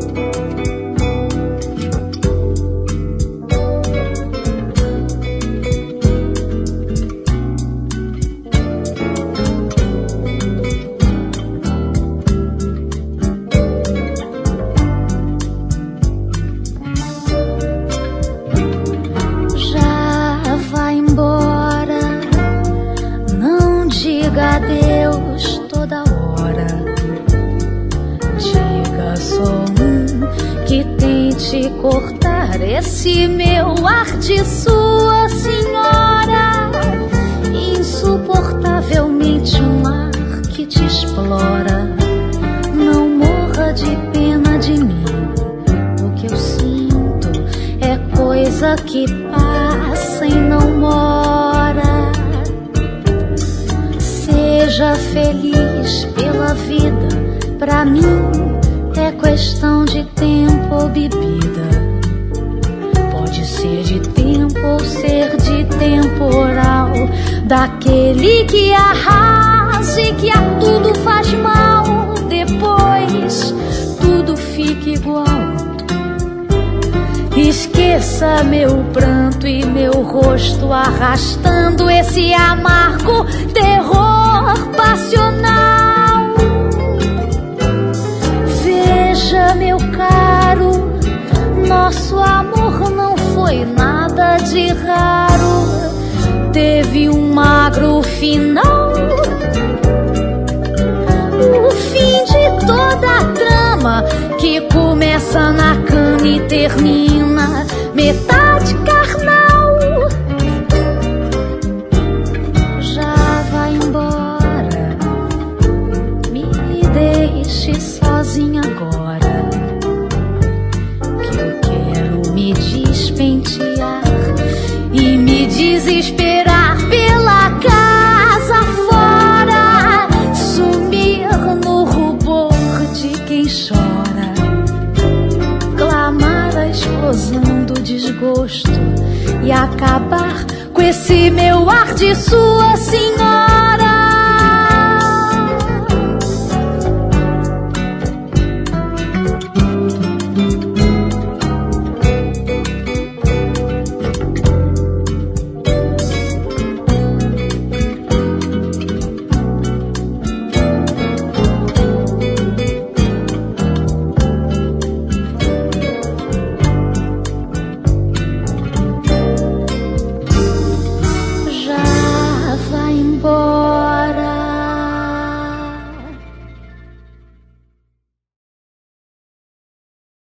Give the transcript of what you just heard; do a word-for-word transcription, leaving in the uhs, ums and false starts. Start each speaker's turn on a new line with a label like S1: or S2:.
S1: Diga adeus toda hora. Diga só um que tente cortar esse meu ar de sua senhora. Insuportavelmente um ar que te explora. Não morra de pena de mim. O que eu sinto é coisa que passa e não mora. Seja feliz pela vida, pra mim é questão de tempo ou bebida. Pode ser de tempo ou ser de temporal, daquele que arrasa e que a tudo faz mal. Depois tudo fica igual. Esqueça meu pranto e meu rosto arrastando esse amargo terror passional. Veja, meu caro, nosso amor não foi nada de raro. Teve um magro final. O fim de toda a trama que começa na cama e termina metade carnal. Já vai embora, me deixe sozinha agora, que eu quero me despentear e me desesperar pela casa fora, sumir no rubor de quem chora, clamar a explosão do desgosto e acabar com esse meu ar de sua senhora.